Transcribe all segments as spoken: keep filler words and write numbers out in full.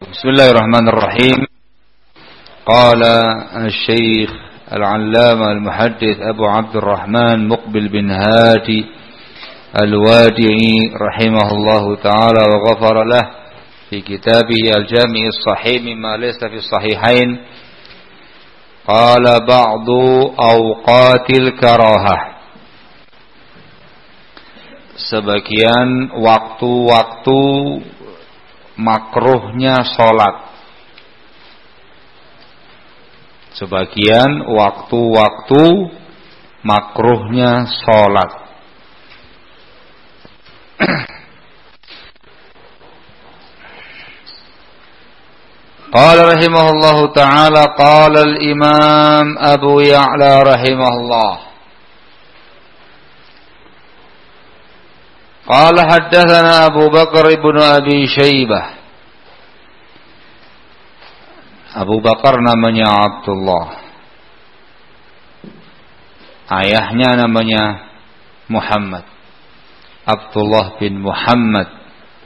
بسم الله الرحمن الرحيم. قال الشيخ العلامة المحدث أبو عبد الرحمن مقبل بن هادي الوادعي رحمه الله تعالى وغفر له في كتابه الجامع الصحيح مما ليس في الصحيحين. قال بعض أوقات الكراهة, sebagian waktu-waktu makruhnya sholat, sebagian waktu-waktu makruhnya sholat. Qala rahimahullahu ta'ala, qala al-imam Abu Ya'la rahimahullah, qala haddathana Abu Bakar ibn Abi Shaybah. Abu Bakar namanya Abdullah, ayahnya namanya Muhammad, Abdullah bin Muhammad,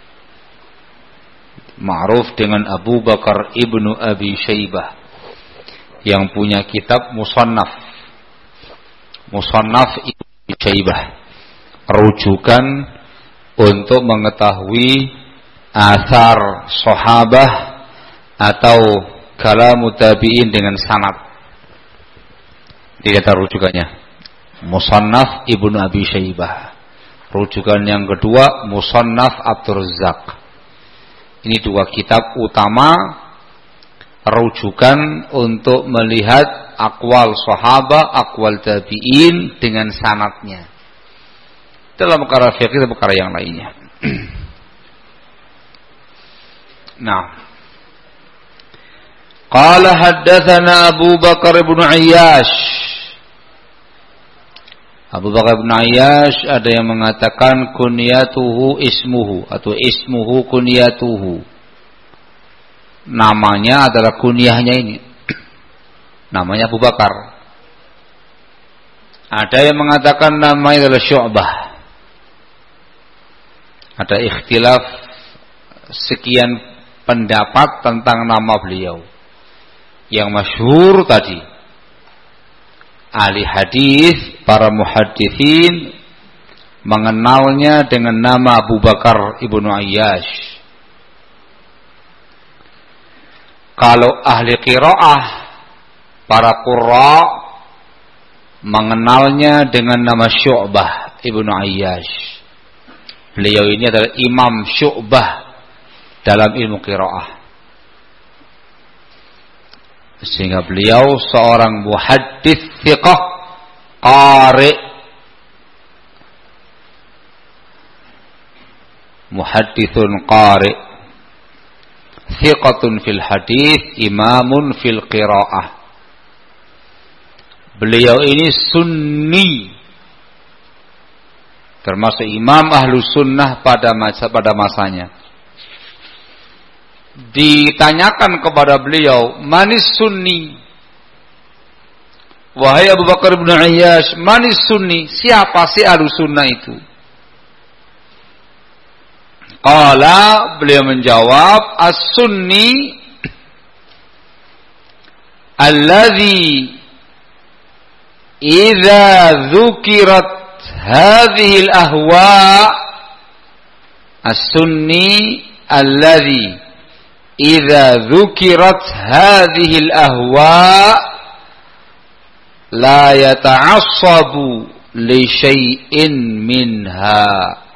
ma'ruf dengan Abu Bakar ibnu Abi Shaybah, yang punya kitab Musannaf. Musannaf Ibnu Abi Shaybah, rujukan untuk mengetahui asar sahabah atau kalamu tabi'in dengan sanad. Dikata rujukannya Musannaf Ibnu Abi Shaybah. Rujukan yang kedua Musannaf Abdur Razzaq. Ini dua kitab utama rujukan untuk melihat aqwal sahabat, aqwal tabi'in dengan sanadnya. Dalam perkara fikih dan perkara yang lainnya. Nah, qala haddatsana Abu Bakar ibn Ayyash. Abu Bakar ibn Ayyash ada yang mengatakan kunyatuhu ismuhu atau ismuhu kunyatuhu. Namanya adalah kunyahnya ini. Namanya Abu Bakar. Ada yang mengatakan namanya adalah Syu'bah. Ada ikhtilaf sekian pendapat tentang nama beliau. Yang masyhur tadi, ahli hadis, para muhadditsin mengenalnya dengan nama Abu Bakar ibnu Ayyash. Kalau ahli qiraah, para qurra mengenalnya dengan nama Syu'bah ibnu Ayyash. Beliau ini adalah Imam Syu'bah dalam ilmu qiraah, sehingga beliau seorang muhaddits thiqah qari, muhadditsun qari, thiqatun fil hadits, imamun fil qiraah. Beliau ini sunni, termasuk imam ahlu sunnah pada masa pada masanya. Ditanyakan kepada beliau, manis sunni, wahai Abu Bakar bin Ayyash, manis sunni, siapa sih ahlu sunnah itu? Qala, beliau menjawab, as-sunni alladhi idza dzukirat hadhihi al-ahwa, as-sunni alladhi idza dzukirat hadhihi al-ahwa la yata'assabu li syai'in minha,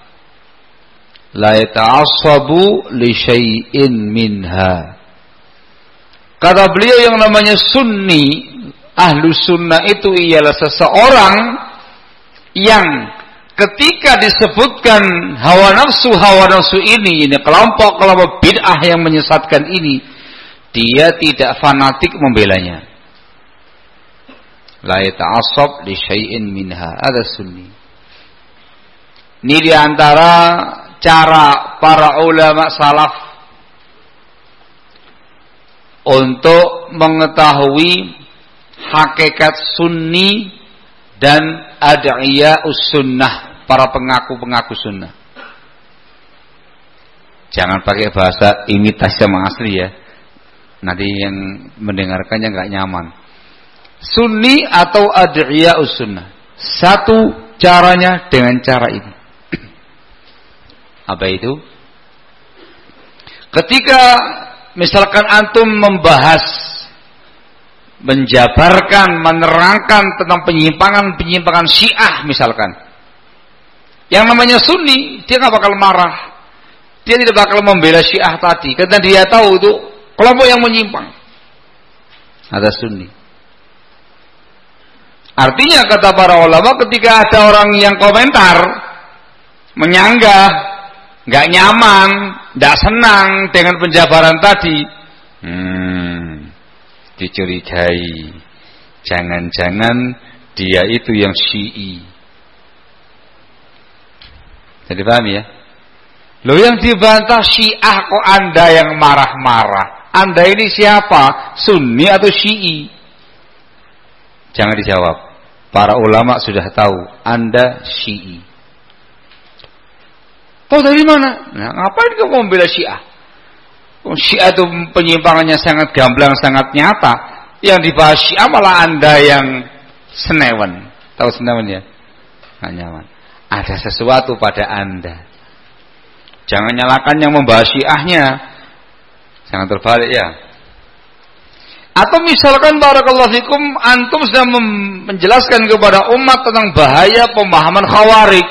la yata'assabu li syai'in minha. Kata beliau, yang namanya sunni, ahlu sunnah itu ialah seseorang yang ketika disebutkan hawa nafsu, hawa nafsu ini, ini kelompok-kelompok bid'ah yang menyesatkan ini, dia tidak fanatik membelanya. La yata'assab li syai'in minha, ada sunni. Ini diantara cara para ulama salaf untuk mengetahui hakikat sunni dan ad'iya'us sunnah, para pengaku-pengaku sunnah. Jangan pakai bahasa imitasi sama asli ya. Nanti yang mendengarkannya nggak nyaman. Sunni atau ad'iya'us sunnah. Satu caranya dengan cara ini. Apa itu? Ketika misalkan antum membahas, menjabarkan, menerangkan tentang penyimpangan-penyimpangan Syiah misalkan, yang namanya Sunni, dia nggak bakal marah, dia tidak bakal membela Syiah tadi, karena dia tahu itu kelompok yang menyimpang. Ada Sunni. Artinya kata para ulama, ketika ada orang yang komentar, menyanggah, nggak nyaman, nggak senang dengan penjabaran tadi, hmm, dicurigai, jangan-jangan dia itu yang Syi'i. Jadi paham ya? Loh, yang dibantah Syiah kok Anda yang marah-marah? Anda ini siapa? Sunni atau Syi'i? Jangan dijawab. Para ulama sudah tahu Anda Syi'i. Tahu dari mana? Nah, ngapain kamu membela Syiah? Syiah itu penyimpangannya sangat gamblang, sangat nyata. Yang dibahas Syiah malah Anda yang senewen. Tahu senewen ya? Nggak nyaman. Ada sesuatu pada Anda. Jangan nyalakan yang membahas Syiahnya. Jangan terbalik ya. Atau misalkan barakallahu fikum, antum sedang menjelaskan kepada umat tentang bahaya pemahaman Khawarij.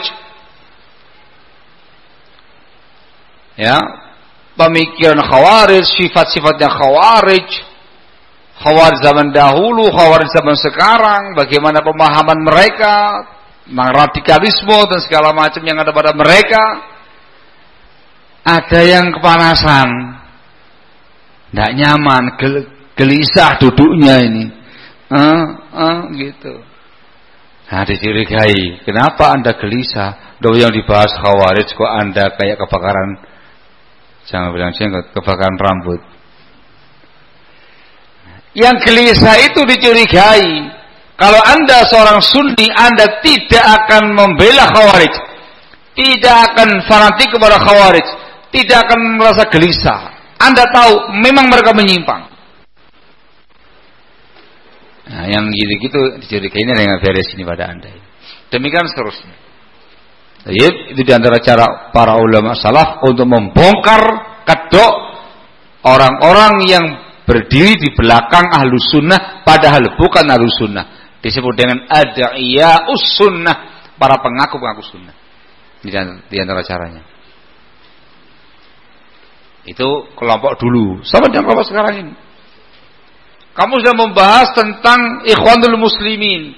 Ya, pemikiran Khawarij, sifat-sifatnya Khawarij, Khawarij zaman dahulu, Khawarij zaman sekarang, bagaimana pemahaman mereka tentang radikalisme dan segala macam yang ada pada mereka. Ada yang kepanasan, tidak nyaman, gel- gelisah duduknya ini, uh, uh, gitu. Nah, dicurigai, kenapa Anda gelisah? Doa yang dibahas Khawarij kok Anda kayak kebakaran, jangan bilang jenggot, kebakaran rambut. Yang gelisah itu dicurigai. Kalau Anda seorang Sunni, Anda tidak akan membela Khawarij, tidak akan fanatik kepada Khawarij, tidak akan merasa gelisah. Anda tahu memang mereka menyimpang. Nah, yang gitu-gitu dicurigai, ini dengan beres ini pada Anda. Demikian seterusnya. Jadi, itu diantara cara para ulama salaf untuk membongkar kedok orang-orang yang berdiri di belakang ahlus sunnah padahal bukan ahlus sunnah. Disebut dengan ad'iya'us sunnah, para pengaku-pengaku sunnah. Ini diantara caranya. Itu kelompok dulu, sama dengan kelompok sekarang ini. Kamu sudah membahas tentang Ikhwanul Muslimin.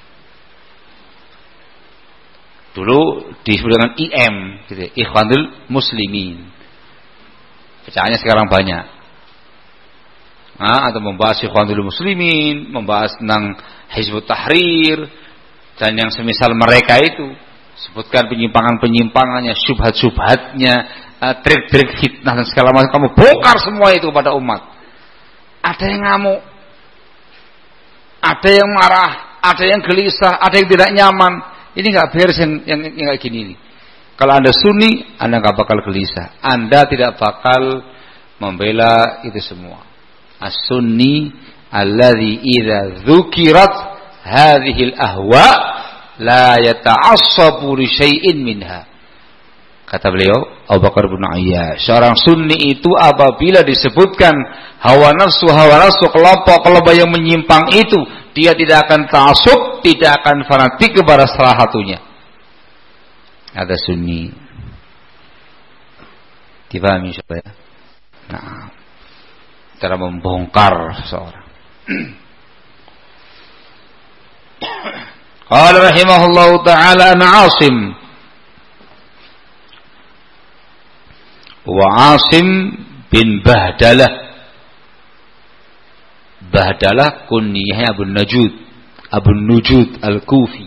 Dulu disebut dengan I M, gitu, Ikhwanul Muslimin. Pecahannya sekarang banyak. Nah, atau membahas Ikhwanul Muslimin, membahas tentang Hizbut Tahrir dan yang semisal mereka itu. Sebutkan penyimpangan-penyimpangannya, syubhat-syubhatnya, uh, trik-trik fitnah dan segala macam. Kamu bongkar semua itu pada umat. Ada yang ngamuk, ada yang marah, ada yang gelisah, ada yang tidak nyaman. Ini nggak beres yang, yang, yang kayak gini nih. Kalau Anda Sunni, Anda nggak bakal gelisah. Anda tidak bakal membela itu semua. As-Sunni alladzi idza dzukirat hadhil ahwa la yata'assabu li syai'in minha. Kata beliau, Abu Bakar bin Ayyash, seorang Sunni itu apabila disebutkan hawa nafsu, hawa nafsu, kelompok-kelompok yang menyimpang itu, dia tidak akan ta'assub, tidak akan fanatik kepada salah satunya. Ada Sunni. Dipahami supaya. Nah, cara membongkar seseorang. Qala rahimahullahu ta'ala an Asim wa Asim bin Bahdalah. Bahdalah kunyahnya Abu Najud, Abu Nujud Al-Kufi.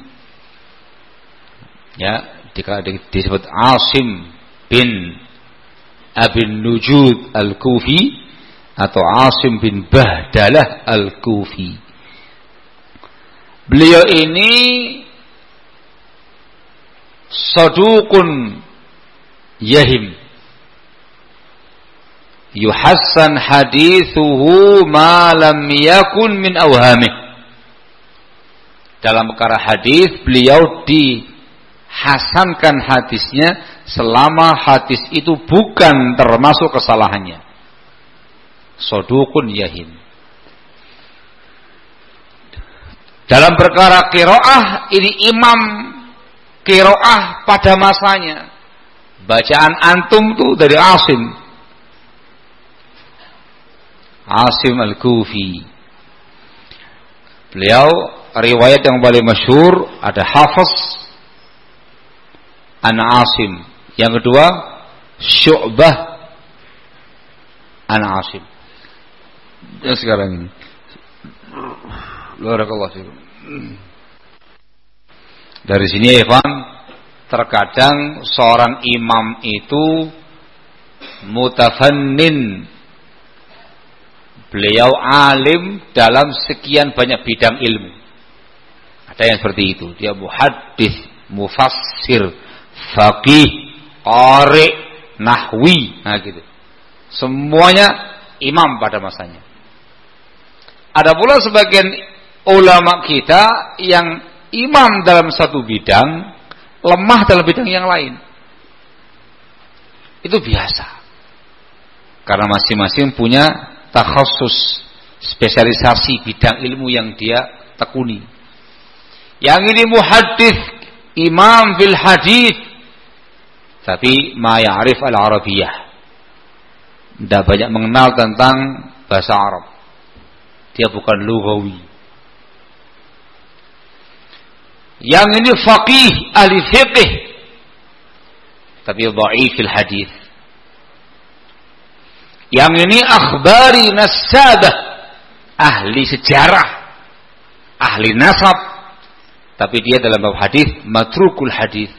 Ya, disebut Asim bin Abi Nujud Al-Kufi atau Asim bin Bahdalah Al-Kufi. Beliau ini saduqun yahim. yuhassan hadithuhu ma lam yakun min awhamih. Dalam perkara hadis beliau dihasankan hadisnya selama hadis itu bukan termasuk kesalahannya. Sodukun yahin. Dalam perkara qiraah, ini imam qiraah pada masanya. Bacaan antum tuh dari Asim. Asim Al-Kufi. Beliau riwayat yang paling masyhur ada Hafiz an Asim. Yang kedua Syu'bah an Asim. Dan sekarang ini barakallahu fiikum. Dari sini ya Ikhwan, terkadang seorang imam itu mutafannin, beliau alim dalam sekian banyak bidang ilmu. Ada yang seperti itu, dia muhaddits, mufassir, faqih, qari, nahwi, nah gitu. Semuanya imam pada masanya. Ada pula sebagian ulama kita yang imam dalam satu bidang, lemah dalam bidang yang lain. Itu biasa. Karena masing-masing punya takhasus, spesialisasi bidang ilmu yang dia tekuni. Yang ini muhaddits, imam fil hadis, tapi ma ya'rif al-arabiyah. Tidak banyak mengenal tentang bahasa Arab. Dia bukan lughawi. Yang ini faqih, ahli fiqh, tapi dhaif fil hadis. Yang ini akhbari nasabah, ahli sejarah, ahli nasab, tapi dia dalam bab hadis matrukul hadis.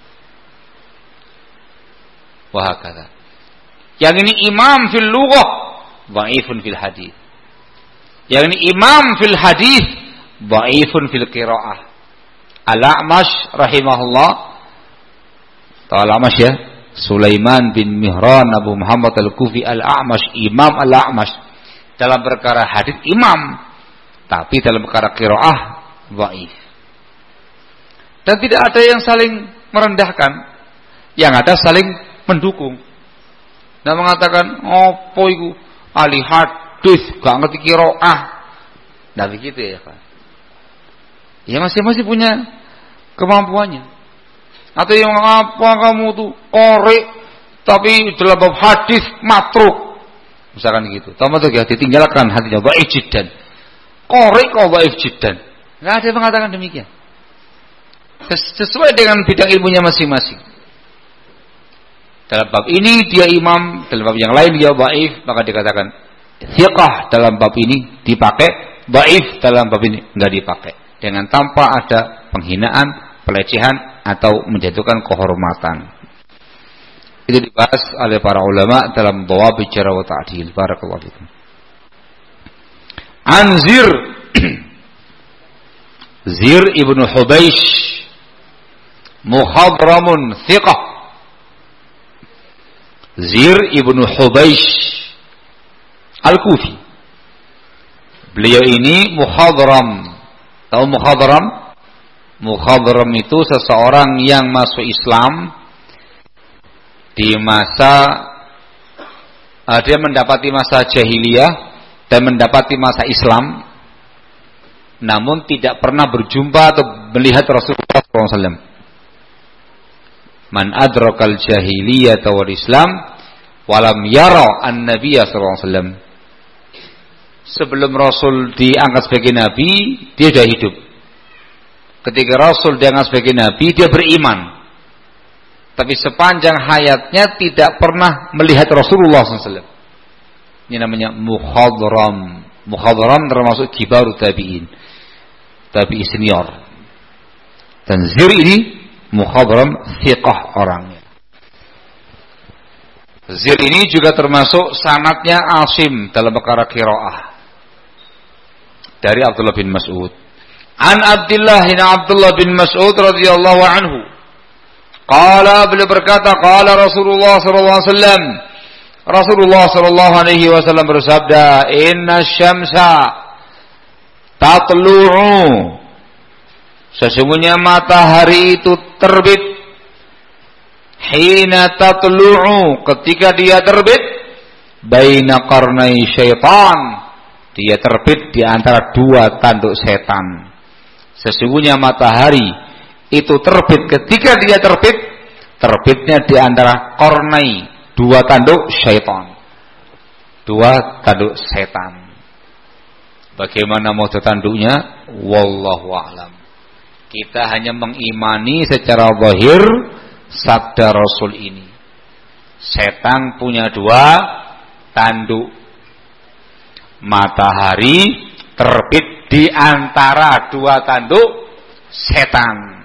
Wa hakadha. Yang ini imam fil lughah, dhaifun fil hadis. Yang ini imam fil hadis, dhaifun fil qiraah. Al-A'mash rahimahullah, tahu Al-A'mash ya, Sulaiman bin Mihran Abu Muhammad Al-Kufi Al-A'mash, Imam Al-A'mash dalam perkara hadis imam, tapi dalam perkara qiraah dhaif. Dan tidak ada yang saling merendahkan, yang ada saling mendukung. Dan mengatakan, opo iku ahli hadis gak ngerti qiraah. Nah begitu ya kan. Ya masing-masing punya kemampuannya. Atau yang apa kamu tuh qari tapi dalam bab hadis matruk. Misalkan gitu. Tahu tuh ya, ditinggalkan hatinya dhaif jiddan. Qari kok dhaif jiddan. Enggak ada yang mengatakan demikian. Sesuai dengan bidang ilmunya masing-masing. Dalam bab ini dia imam, dalam bab yang lain dia dhaif, maka dikatakan thiqah dalam bab ini dipakai, dhaif dalam bab ini enggak dipakai. Dengan tanpa ada penghinaan, pelecehan atau menjatuhkan kehormatan. Itu dibahas oleh para ulama dalam dhawabit jarh wa ta'dil. Barakallahu fikum. Anzir Zir ibnu Hubaish muhadramun thiqah. Zir ibnu Hubaish Al-Kufi. Beliau ini muhadram. Tahu mukhadram? Mukhadram itu seseorang yang masuk Islam di masa uh, dia mendapati masa jahiliyah dan mendapati masa Islam, namun tidak pernah berjumpa atau melihat Rasulullah shallallahu alaihi wasallam. Man adrakal jahiliyah wal Islam walam yara an-nabiyya sallallahu alaihi wasallam. Sebelum Rasul diangkat sebagai Nabi, dia sudah hidup. Ketika Rasul diangkat sebagai Nabi, dia beriman. Tapi sepanjang hayatnya tidak pernah melihat Rasulullah shallallahu alaihi wasallam. Ini namanya mukhadram. Mukhadram termasuk kibaru tabi'in, tabi'i senior. Dan Zir ini mukhadram thiqah orangnya. Zir ini juga termasuk sanadnya Asim dalam perkara qiraah. Dari Abdullah bin Mas'ud. An Abdullah bin Abdullah bin Mas'ud radhiyallahu anhu. Qala, beliau berkata, qala Rasulullah sallallahu alaihi wasallam, Rasulullah sallallahu alaihi wasallam bersabda, "Inna syamsa tatlu'u." Sesungguhnya matahari itu terbit. Hina tatlu'u, ketika dia terbit, baina qarnai syaitan. Dia terbit di antara dua tanduk setan. Sesungguhnya matahari itu terbit ketika dia terbit, terbitnya di antara qarnai, dua tanduk syaitan. Dua tanduk setan. Bagaimana model tanduknya? Wallahu a'lam. Kita hanya mengimani secara zahir sabda Rasul ini. Setan punya dua tanduk. Matahari terbit di antara dua tanduk setan.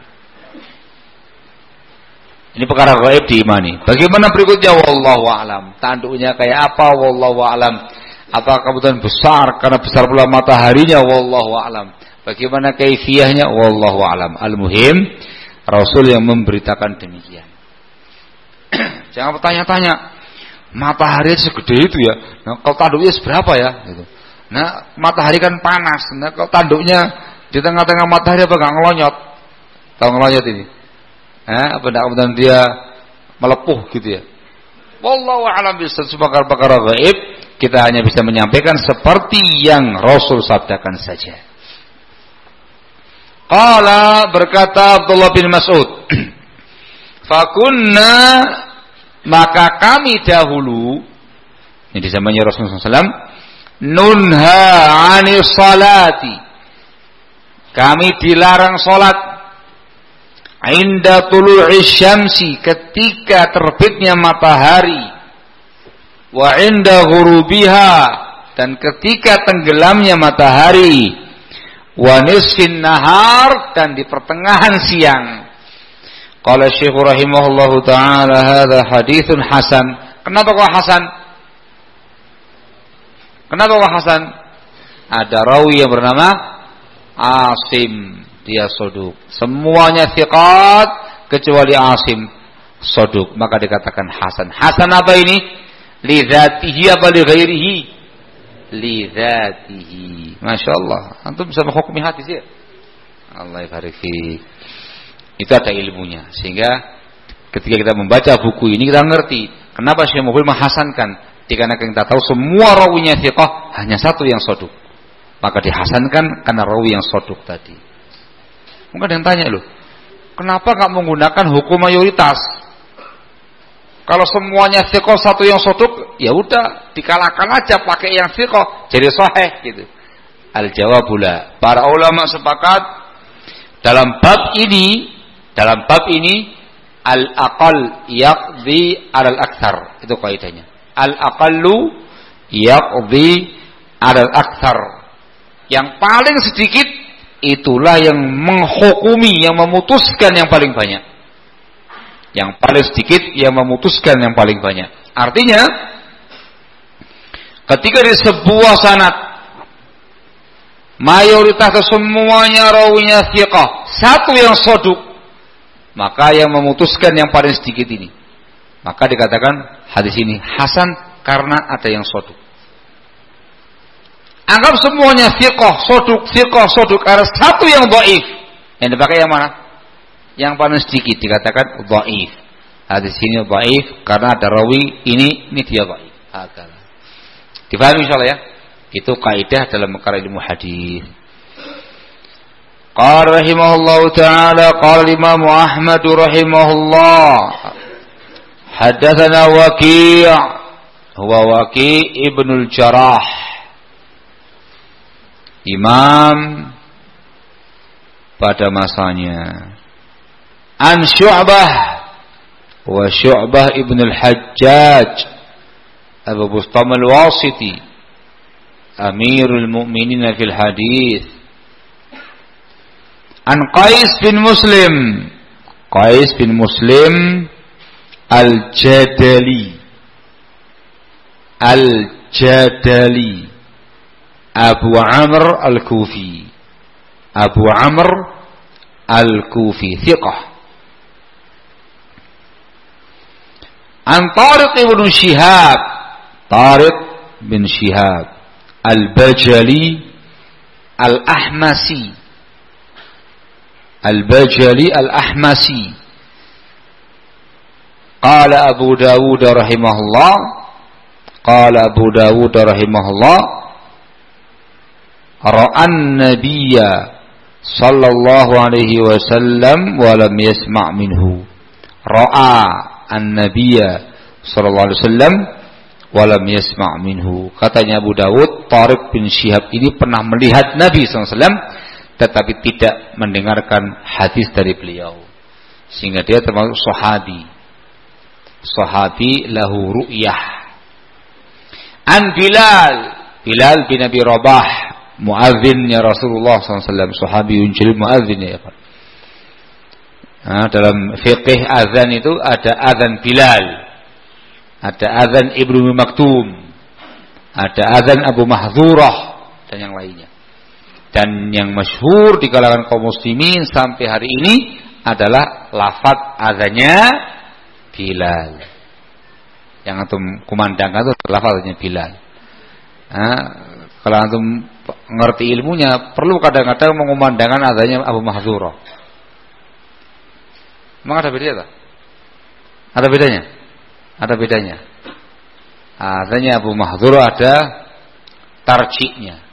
Ini perkara gaib diimani. Bagaimana berikutnya? Wallahu a'lam. Tanduknya kayak apa? Wallahu a'lam. Apakah kebetulan besar karena besar pula mataharinya? Wallahu a'lam. Bagaimana kaifiyahnya? Wallahu a'lam. Al-muhim Rasul yang memberitakan demikian. Jangan bertanya-tanya, matahari segede itu ya. Nah, kalau tanduknya seberapa ya? Gitu. Nah, matahari kan panas. Nah, kalau tanduknya di tengah-tengah matahari apa nggak ngelonyot? Tahu ngelonyot ini? Eh, apa tidak kemudian dia melepuh gitu ya? Wallahu a'lam bishawab. Perkara-perkara gaib kita hanya bisa menyampaikan seperti yang Rasul sabdakan saja. Qala, berkata Abdullah bin Mas'ud, fakunna, maka kami dahulu, ini di zamannya Rasulullah shallallahu alaihi wasallam, nunha 'anis salati, kami dilarang salat, inda tulu'i syamsi, ketika terbitnya matahari, wa inda ghurubiha, dan ketika tenggelamnya matahari, wa nisfin nahar, dan di pertengahan siang. Qala Syekh rahimahullahu taala, hadza haditsun hasan. Kenapa kok hasan? Kenapa kok hasan? Ada rawi yang bernama Asim, dia soduk. Semuanya thiqat kecuali Asim soduk, maka dikatakan hasan. Hasan apa ini? Li dzatihi apa li ghairihi? Li dzatihi. Masya Allah, antum bisa menghukumi hadis ya. Allah barik fiik. Itu ada ilmunya, sehingga ketika kita membaca buku ini kita ngerti kenapa Syekh Mubil menghasankan. Dikarenakan kita tahu semua rawinya thiqah, hanya satu yang soduk, maka dihasankan karena rawi yang soduk tadi. Mungkin ada yang tanya loh, kenapa nggak menggunakan hukum mayoritas? Kalau semuanya thiqah satu yang soduk, ya udah dikalahkan aja pakai yang thiqah, jadi sahih gitu. Al jawabula, para ulama sepakat dalam bab ini, dalam bab ini al-aqal yaqdi alal aktsar, itu kaidahnya. Al-aqallu yaqdi alal aktsar. Yang paling sedikit itulah yang menghukumi, yang memutuskan yang paling banyak. Yang paling sedikit yang memutuskan yang paling banyak. Artinya ketika di sebuah sanad mayoritas semuanya rawinya thiqah, satu yang soduk, maka yang memutuskan yang paling sedikit ini, maka dikatakan hadis ini hasan karena ada yang soduk. Anggap semuanya thiqah, soduk, thiqah, soduk, ada satu yang dhaif, yang dipakai yang mana? Yang paling sedikit, dikatakan dhaif. Hadis ini dhaif karena ada rawi ini, ini dia dhaif. Hakala. Difahami insyaallah ya? Itu kaidah dalam perkara ilmu hadis. Qala rahimahullahu taala, qala Imam Ahmad rahimahullah, hadatsana Waqi', huwa Waqi' ibnul Jarrah, imam pada masanya. An Syu'bah, wa Syu'bah ibnul Hajjaj Abu Bustam al-Wasiti, Amirul Mu'minin fil hadis. An Qais bin Muslim, Qais bin Muslim Al-Jadali, Al-Jadali Abu Amr Al-Kufi, Abu Amr Al-Kufi thiqah. An Tariq ibn Shihab, Tariq bin Shihab Al-Bajali Al-Ahmasi Al-Bajali Al-Ahmasi. Qala Abu Dawud rahimahullah, Qala Abu Dawud rahimahullah, ra'an nabiyya sallallahu alaihi wasallam wa lam yasma' minhu. Ra'a an-nabiyya sallallahu alaihi wasallam wa lam yasma' minhu. Katanya Abu Dawud, Tariq bin Shihab ini pernah melihat Nabi sallallahu alaihi wasallam tetapi tidak mendengarkan hadis dari beliau, sehingga dia termasuk sahabi. Sahabi lahu ru'yah. An Bilal, Bilal bin Abi Rabah, muadzinnya Rasulullah sallallahu alaihi wasallam, sahabiyun jalil muadzinnya ya Pak. Nah, dalam fiqih azan itu ada azan Bilal, ada azan Ibnu Maktum, ada azan Abu Mahdzurah dan yang lainnya. Dan yang masyhur di kalangan kaum muslimin sampai hari ini adalah lafaz azannya Bilal. Yang antum kumandangkan itu lafaznya Bilal. Nah, kalau antum ngerti ilmunya, perlu kadang-kadang mengumandangkan azannya Abu Mahdzurah. Memang ada bedanya tak? Ada bedanya? Ada bedanya. Azannya Abu Mahdzurah ada tarjiknya.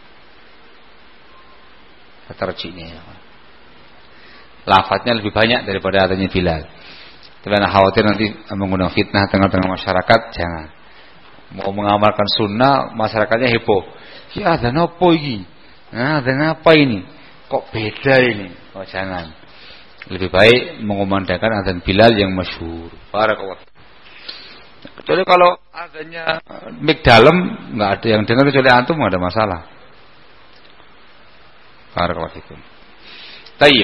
Tarjiknya ya. Lafadznya lebih banyak daripada adanya Bilal. Tapi anak khawatir nanti mengundang fitnah tengah-tengah masyarakat, jangan. Mau mengamalkan sunnah, masyarakatnya heboh. Ya ada apa ini? Nah, ada apa ini? Kok beda ini? Oh jangan. Lebih baik mengumandangkan azan Bilal yang masyhur. Barakallah. Kecuali kalau azannya mik dalam, nggak ada yang dengar kecuali antum, nggak ada masalah. Barakallahu fikum. Tayyib.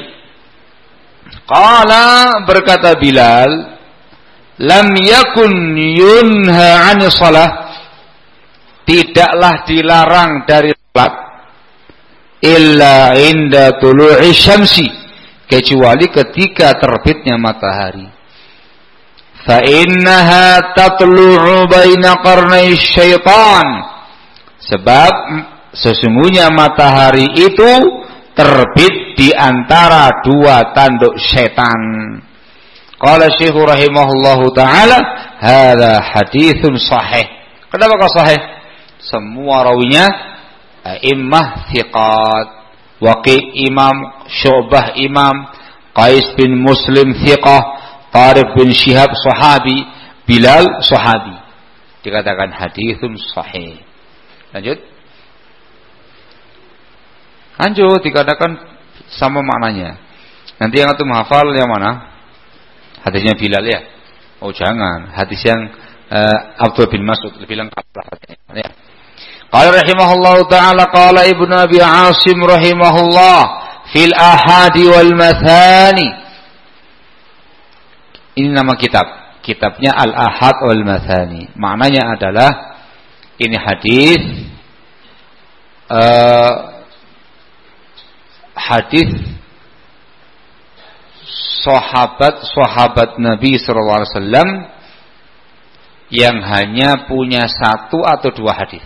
Qala, berkata Bilal, lam yakun yunha 'ani shalah, tidaklah dilarang dari salat illa inda tulu'i syamsi, kecuali ketika terbitnya matahari. Fa innaha tatlu'u baina qarnai syaitan, sebab sesungguhnya matahari itu terbit di antara dua tanduk setan. Qala Syekh rahimahullahu taala, hadza haditsun sahih. Kenapa kok sahih? Semua rawinya a'immah thiqat. Waqi' imam, Syu'bah imam, Qais bin Muslim thiqah, Tariq bin Shihab sahabi, Bilal sahabi. Dikatakan haditsun sahih. Lanjut. Lanjut, dikatakan sama maknanya. Nanti yang antum hafal yang mana? Hadisnya Bilal ya? Oh jangan, hadis yang uh, Abdullah bin Mas'ud lebih lengkap hadisnya. Ya. Qala rahimahullahu taala, qala Ibnu Abi Asim rahimahullah fil ahadi wal mathani. Ini nama kitab. Kitabnya Al Ahad wal Mathani. Maknanya adalah ini hadis uh, hadis sahabat-sahabat Nabi sallallahu alaihi wasallam yang hanya punya satu atau dua hadis.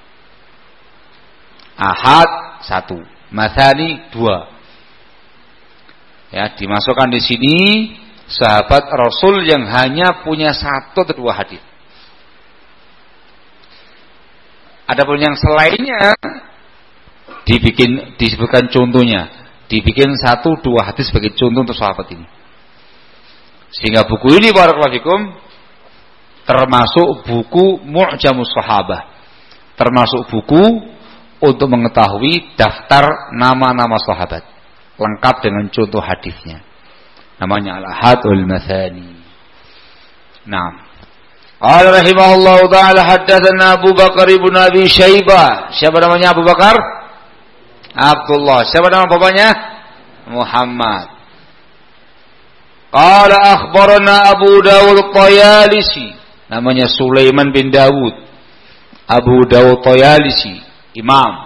Ahad satu, matsani dua. Ya, dimasukkan di sini sahabat Rasul yang hanya punya satu atau dua hadis. Adapun yang selainnya dibikin disebutkan contohnya, dibikin satu dua hadis sebagai contoh untuk sahabat ini. Sehingga buku ini barakallahu fikum termasuk buku Mu'jamus Sahabah, termasuk buku untuk mengetahui daftar nama-nama sahabat lengkap dengan contoh hadisnya. Namanya Al-Ahad wal Mathani. Naam. Qala rahimahullahu taala haddatsana Abu Bakar ibn Abi Syaibah. Siapa namanya Abu Bakar? Abdullah. Siapa nama bapaknya? Muhammad. Qala akhbarana Abu Dawud At-Tayalisi. Namanya Sulaiman bin Dawud. Abu Dawud At-Tayalisi, imam.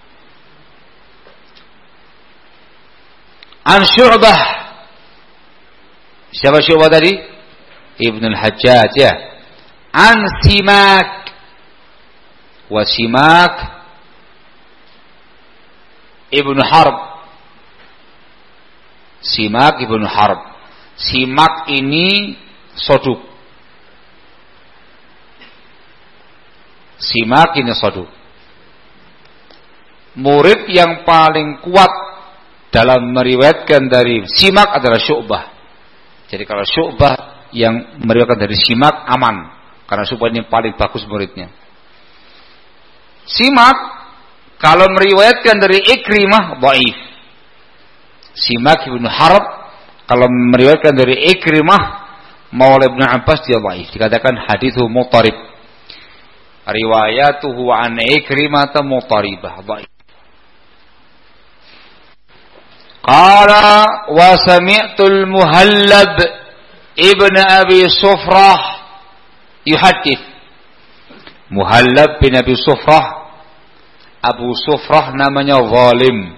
An Syu'bah. Siapa Syu'bah tadi? Ibnu al-Hajjaj ya. An Simak. wa Simak ibnu Harb. Simak ibnu Harb. Simak ini soduk. Simak ini soduk. Murid yang paling kuat dalam meriwayatkan dari Simak adalah Syu'bah. Jadi kalau Syu'bah yang meriwayatkan dari Simak aman, karena Syu'bah ini paling bagus muridnya. Simak kalau meriwayatkan dari Ikrimah dhaif. Simak ibnu Harb kalau meriwayatkan dari Ikrimah maula Ibnu Abbas dia dhaif, dikatakan hadithu mutarib. Riwayatuhu an Ikrimah mutaribah dhaif. Qala wa sami'tul Muhallab ibn Abi Sufrah yuhaddits. Muhallab bin Abi Sufrah, Abu Sufrah namanya zalim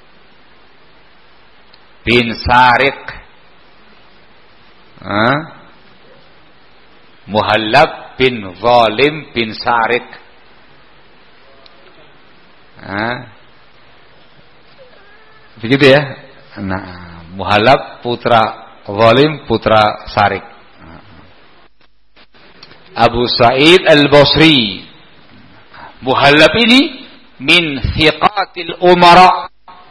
bin Sariq. Ha? Muhallab bin Zalim bin Sariq. Ha? Begitu ya. Nah, Muhallab putra Zalim putra Sariq. Abu Sa'id Al-Basri. Muhallab ini min thiqatil umara.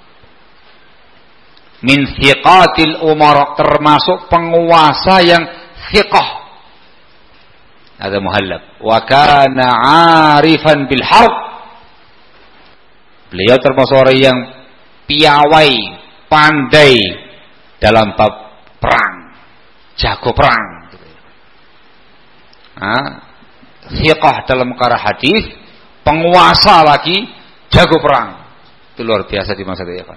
Min thiqatil umara, termasuk penguasa yang thiqah. Ada Muhallab. Wa kana 'arifan bil harb. Beliau termasuk orang yang piawai, pandai dalam bab perang, jago perang. Nah, thiqah dalam perkara hadis, penguasa lagi, jago perang. Itu luar biasa di masa itu kan.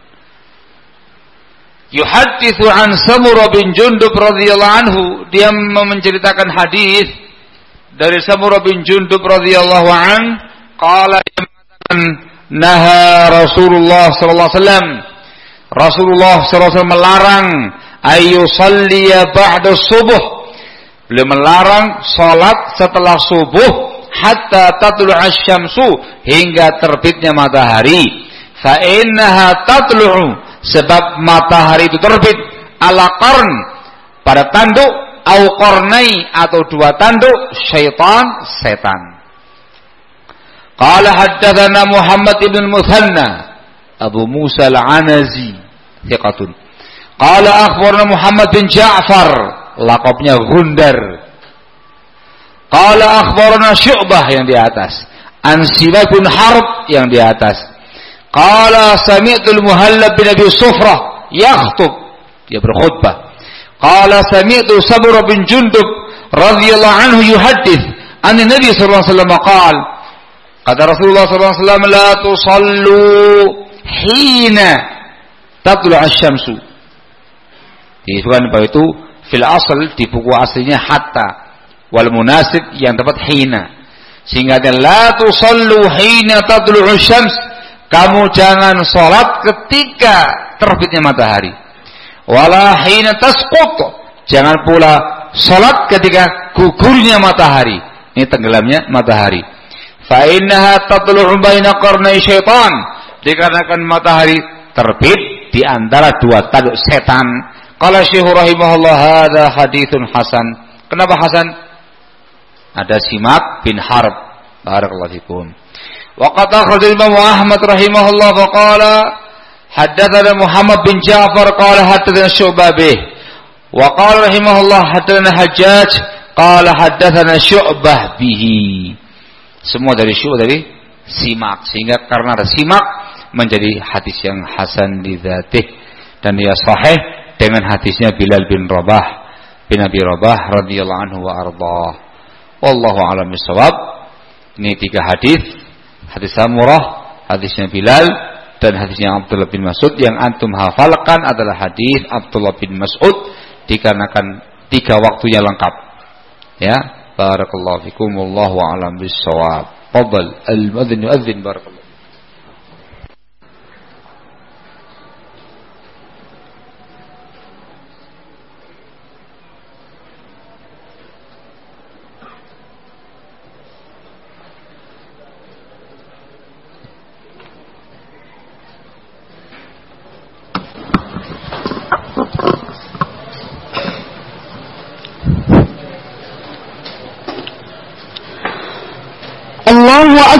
Yuhadditsu an Samurah bin Jundub radhiyallahu anhu, dia menceritakan hadis dari Samurah bin Jundub radhiyallahu an, qala, dia mengatakan naha Rasulullah sallallahu alaihi wasallam, Rasulullah sallallahu alaihi wasallam melarang ayu salliya ba'da subuh. Beliau melarang salat setelah subuh hatta tatlu'u asy-syamsu, hingga terbitnya matahari. Fa innaha tatlu'u, sebab matahari itu terbit ala qarn, pada tanduk, au qarnai, atau dua tanduk syaitan, setan. Qala haddatsana Muhammad ibn Muthanna Abu Musa al-Anazi thiqatun. Qala akhbarana Muhammad bin Ja'far, laqabnya Gundar. Qala akhbarana Syu'bah, yang di atas, an Simak bin Harb, yang di atas. Qala sami'tul Muhallab bin Abi Sufrah yakhutub, dia berkhutbah. Qala sami'tu Samurah bin Jundub radhiyallahu anhu yuhaddits an Nabi sallallahu alaihi wasallam qala, kata Rasulullah sallallahu alaihi wasallam, la tusallu hina tatlu' asy-syamsu. Disebutkan bahwa itu fil asal, di buku aslinya hatta, wal munasib yang tepat hina. Sehingga la tusallu hina tatlu' asy-syams, kamu jangan salat ketika terbitnya matahari. Wala hina tasqut, jangan pula salat ketika gugurnya matahari. Ini tenggelamnya matahari. Fa innaha tatlu'u baina qarnai syaitan, dikarenakan matahari terbit di antara dua tanduk setan. Qala Syekh rahimahullah, hadza haditsun hasan. Kenapa hasan? Ada Simak bin Harb. Barakallahu fikum. Wa qad akhraja Imam Ahmad rahimahullah fa qala haddatsana Muhammad bin Ja'far qala haddatsana Syu'bah bih. Wa qala rahimahullah haddatsana Hajjaj qala haddatsana Syu'bah bihi. Semua dari Syu'bah, dari Simak, sehingga karena ada Simak menjadi hadis yang hasan li dzatih, dan dia sahih dengan hadisnya Bilal bin Rabah bin Abi Rabah radhiyallahu anhu wa ardhah. Wallahu a'lam bissawab. Ini tiga hadis, hadis Samurah, hadisnya Bilal, dan hadisnya Abdullah bin Mas'ud. Yang antum hafalkan adalah hadis Abdullah bin Mas'ud, dikarenakan tiga waktunya lengkap. Ya, barakallahu fikum, wallahu a'lam bissawab. Fadhal al-muadzin yu'adzin, barakallahu.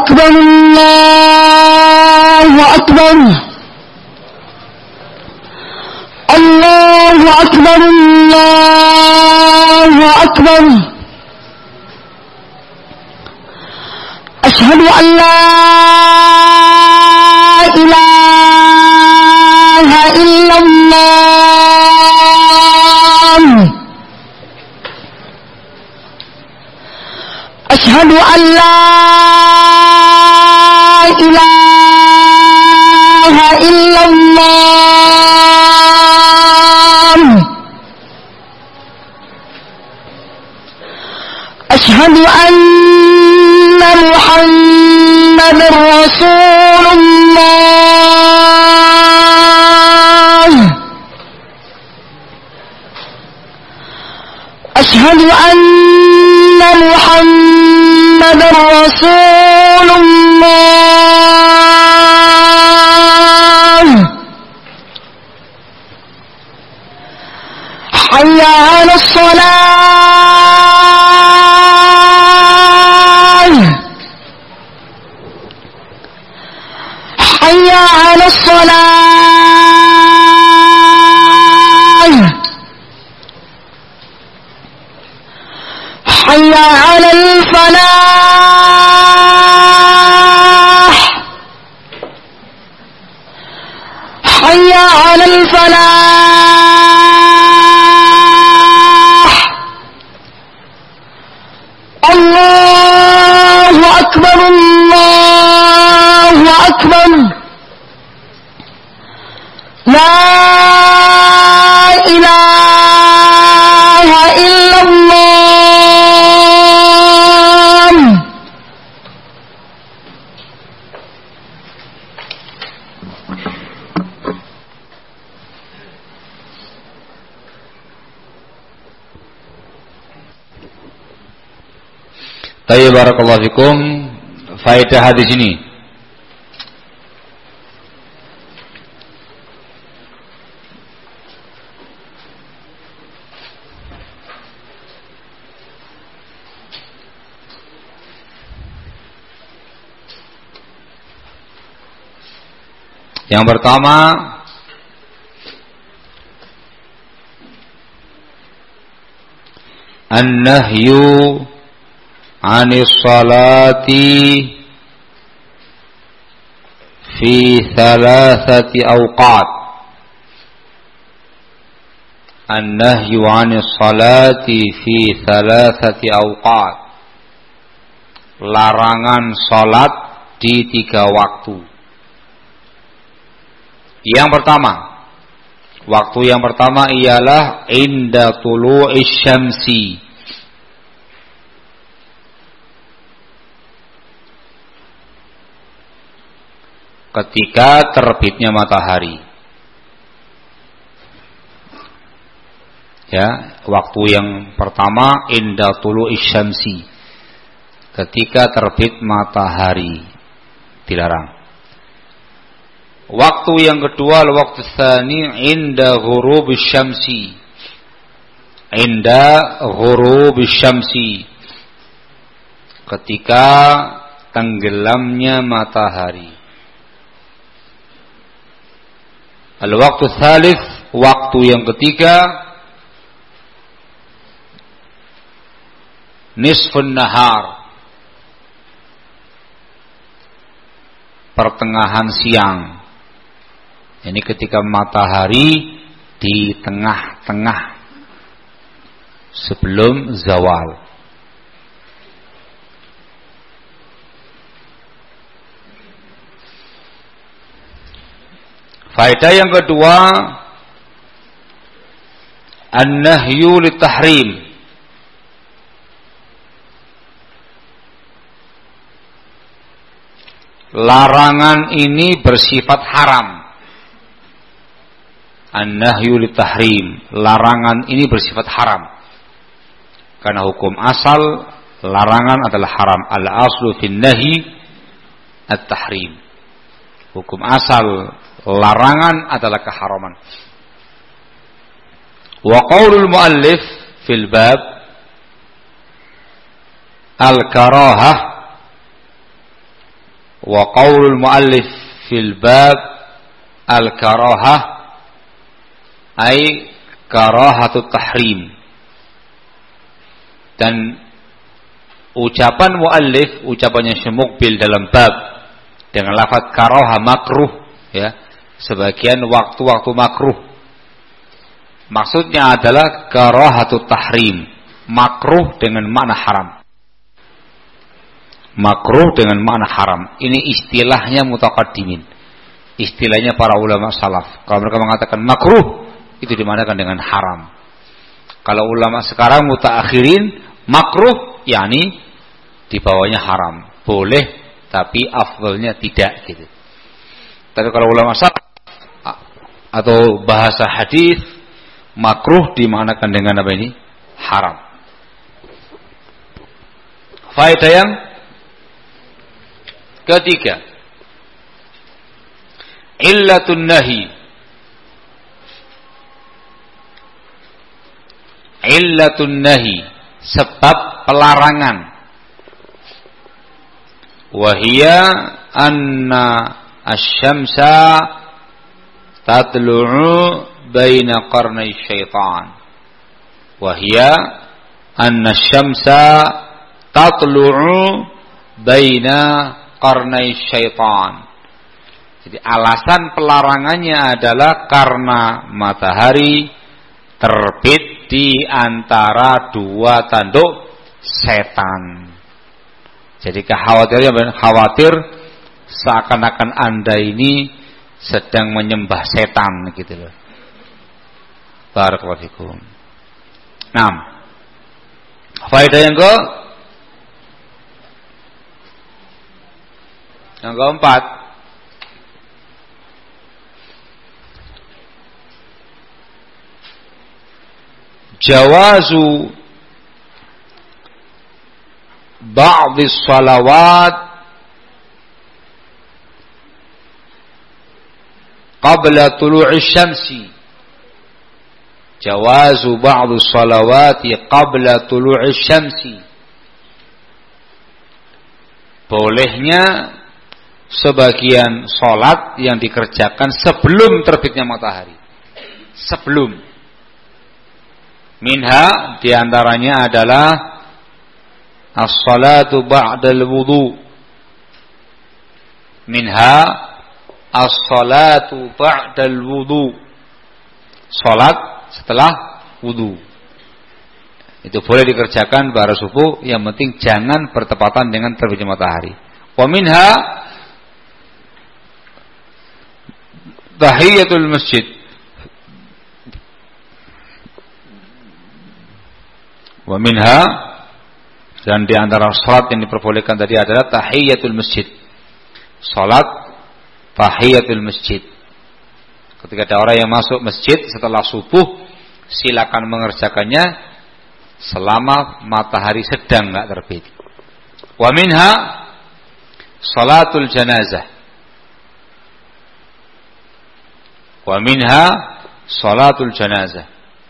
أكبر الله أكبر الله أكبر الله أكبر أشهد أن لا إله إلا الله أشهد أن لا إله إلا الله أشهد أن محمد رسول الله أشهد أن محمد رسول الله حي على الصلاة حي على الصلاة حي على الفلاح حي على الفلاح الله أكبر الله أكبر لا إله إلا الله. Tayyib, barakallahu fikum. Faedah hadis ini, yang pertama, an-nahyu 'anis salati fi thalathati awqat. An-nahyu 'anis salati fi thalathati awqat. Larangan salat di tiga waktu. Yang pertama, waktu yang pertama ialah inda tulu'is syamsi, ketika terbitnya matahari. Ya, waktu yang pertama inda tulu'is syamsi, ketika terbit matahari, dilarang. Waktu yang kedua, waktu tsani inda ghurubis syamsi, inda ghurubis syamsi, ketika tenggelamnya matahari. Al-waktu tsalits, waktu yang ketiga, nisfun nahar, pertengahan siang. Ini ketika matahari di tengah-tengah sebelum zawal. Faedah yang kedua, an-nahyu litahrim, larangan ini bersifat haram. An-nahyu litahrim, larangan ini bersifat haram. Karena hukum asal larangan adalah haram. Al-aslu fin nahi at-tahrim. Hukum asal larangan adalah keharaman. Wa qaulul muallif fil bab al-karahah Wa qaulul muallif fil bab al-karahah ay karahatut tahrim. Dan ucapan muallif, ucapannya Syekh Muqbil dalam bab dengan lafaz karaha makruh, ya, sebagian waktu-waktu makruh. Maksudnya adalah karahatut tahrim, makruh dengan makna haram. Makruh dengan makna haram. Ini istilahnya mutaqaddimin. Istilahnya para ulama salaf. Kalau mereka mengatakan makruh, itu dimanakan dengan haram. Kalau ulama sekarang mutaakhirin, makruh yakni di bawahnya haram. Boleh tapi afdalnya tidak gitu. Tapi kalau ulama salaf atau bahasa hadis, makruh dimanakan dengan apa ini? Haram. Faedah yang ketiga, illatun nahi. Illatun nahi, sebab pelarangan. Wahia anna asy-syamsa tatlu'u baina qarnay syaitan. Wahia anna asy-syamsa tatlu'u baina qarnay syaitan. Jadi alasan pelarangannya adalah karena matahari terbit di antara dua tanduk setan. Jadi kekhawatirannya khawatir seakan-akan Anda ini sedang menyembah setan gitu loh. Barakallahu fikum. Naam. Faedah yang ke Yang keempat, jawazu ba'dhi shalawat qabla tulu'i syamsi. Jawazu ba'dhi shalawati qabla tulu'i syamsi. Bolehnya sebagian sholat yang dikerjakan sebelum terbitnya matahari. Sebelum. Minha diantaranya adalah as-salatu ba'dal wudu. Minha as-salatu ba'dal wudu. Sholat setelah wudu. Itu boleh dikerjakan pada subuh, yang penting jangan bertepatan dengan terbitnya matahari. Wa minha tahiyatul masjid. Wa minha, dan di antara salat yang diperbolehkan tadi adalah tahiyatul masjid. Salat tahiyatul masjid. Ketika ada orang yang masuk masjid setelah subuh, silakan mengerjakannya selama matahari sedang enggak terbit. Wa minha salatul janazah. Wa minha salatul janazah.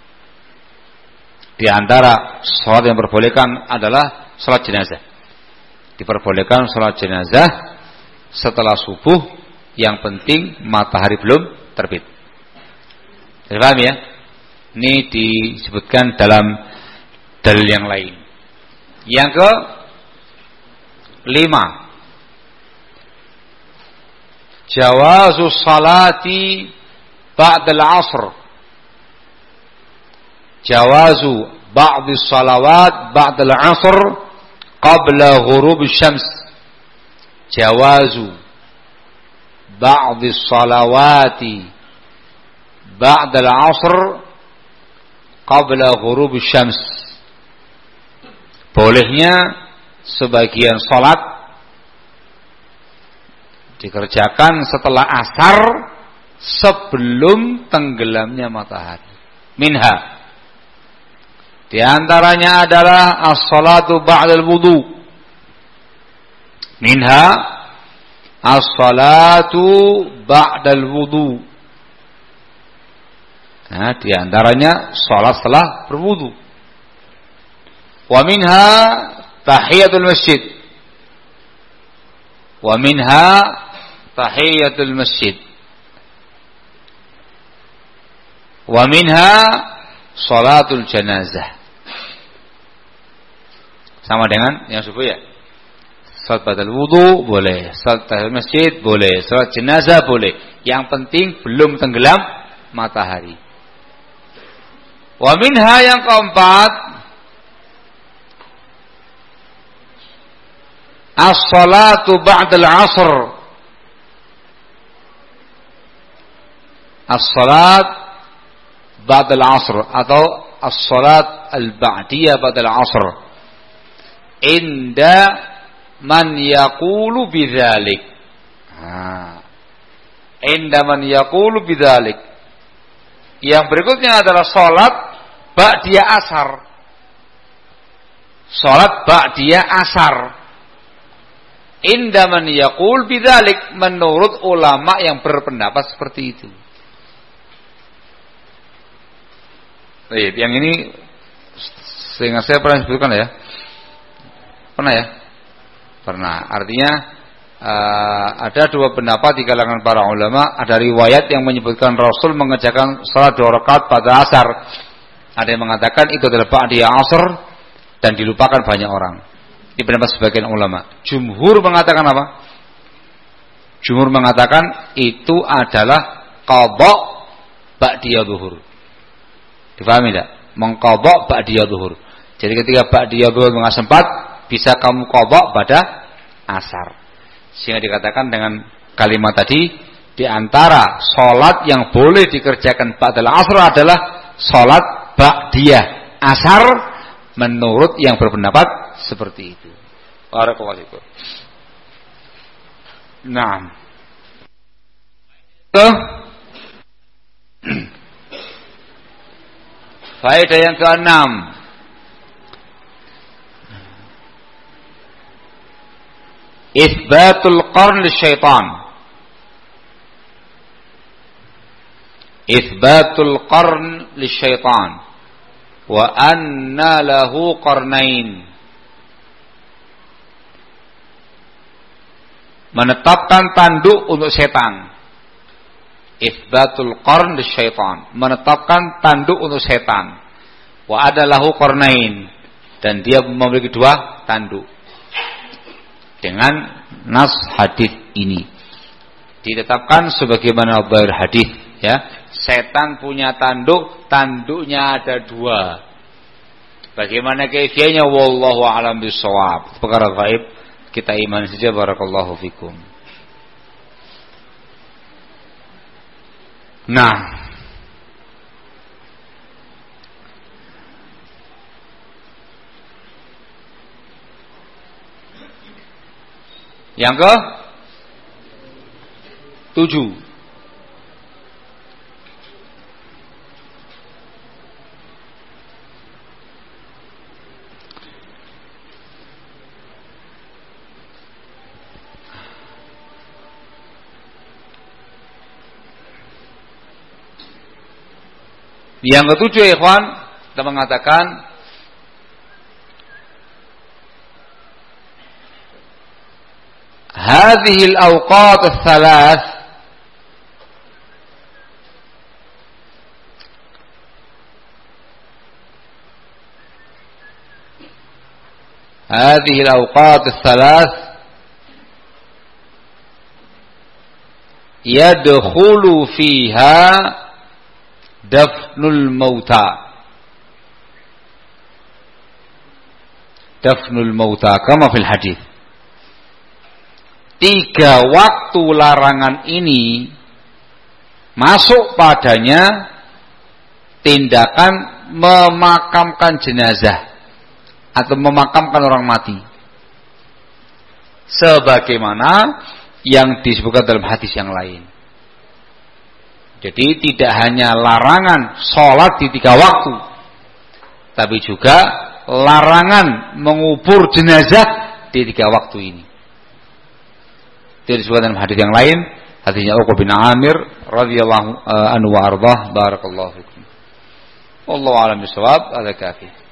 Di antara salat yang diperbolehkan adalah salat jenazah. Diperbolehkan salat jenazah setelah subuh, yang penting matahari belum terbit. Jadi paham ya? Ini disebutkan dalam dalil yang lain. Yang ke lima, jawazu salati ba'dal asr. Jawazu ba'dhi salawat ba'dal asr qabla ghurub syams. Jawazu ba'dhi salawati ba'dal asr qabla ghurub syams. Bolehnya sebagian salat dikerjakan setelah asar sebelum tenggelamnya matahari. Minha, di antaranya adalah as-salatu ba'dal wudu. Minha as-salatu ba'dal wudu. Nah, di antaranya salat setelah berwudu. Wa minha tahiyatul masjid. Wa minha tahiyatul masjid. Wa minha salatul janazah. Sama dengan yang subuh ya. Salat badal wudu boleh, salat tahiyatul masjid boleh, salat jenazah boleh. Yang penting belum tenggelam matahari. Wa minha yang keempat, as-salatu ba'dal 'asr. As-salat ba'dal 'asr atau as-salat al-ba'diyah ba'dal 'asr. Inda man yaqulu bidzalik. Ha. Inda man yaqulu bidzalik. Yang berikutnya adalah salat ba'diyah asar. Salat ba'diyah asar. Inda man yaqul bidzalik, menurut ulama yang berpendapat seperti itu. Baik, yang ini sehingga saya pernah sebutkan ya. Pernah ya? Pernah. Artinya uh, ada dua pendapat di kalangan para ulama. Ada riwayat yang menyebutkan Rasul mengerjakan salat dua rakaat pada asar. Ada yang mengatakan itu adalah ba'diyah asar dan dilupakan banyak orang. Ini pendapat sebagian ulama. Jumhur mengatakan apa? Jumhur mengatakan itu adalah qadha ba'diyah zuhur. Difahami tidak? Mengqadha ba'diyah zuhur. Jadi ketika ba'diyah zuhur tengah sempat, bisa kamu qadha pada asar. Sehingga dikatakan dengan kalimat tadi, di antara salat yang boleh dikerjakan ba'dal asar adalah salat ba'diyah asar menurut yang berpendapat seperti itu. Barakallahu fikum. Nah. So, faedah yang keenam, Itsbatul qarn lisyaitan. Itsbatul qarn lisyaitan. Wa anna lahu qarnain. Menetapkan tanduk untuk setan. Itsbatul qarn lisyaitan. Menetapkan tanduk untuk setan. Wa ada lahu qarnain. Dan dia memiliki dua tanduk. Dengan nas hadis ini ditetapkan sebagaimana dhahir hadis ya, setan punya tanduk, tanduknya ada dua. Bagaimana kaifiahnya wallahu a'lam bishawab. Perkara gaib kita iman saja. Barakallahu fikum. Nah, yang ke tujuh, yang ketujuh ikhwan, kita mengatakan hadhil awqat ats-tsalath hadhil awqat ats-tsalath yadkhulu fiha dafnul mauta. Dafnul mauta kama fil hadis. Tiga waktu larangan ini masuk padanya tindakan memakamkan jenazah atau memakamkan orang mati, sebagaimana yang disebutkan dalam hadis yang lain. Jadi tidak hanya larangan sholat di tiga waktu, tapi juga larangan mengubur jenazah di tiga waktu ini. Itu disebutkan dalam hadis yang lain, hadisnya Uqbah bin Amir radhiyallahu anhu wa ardhah. Barakallahu fikum. Wallahu a'lam bishawab. Ada kafi.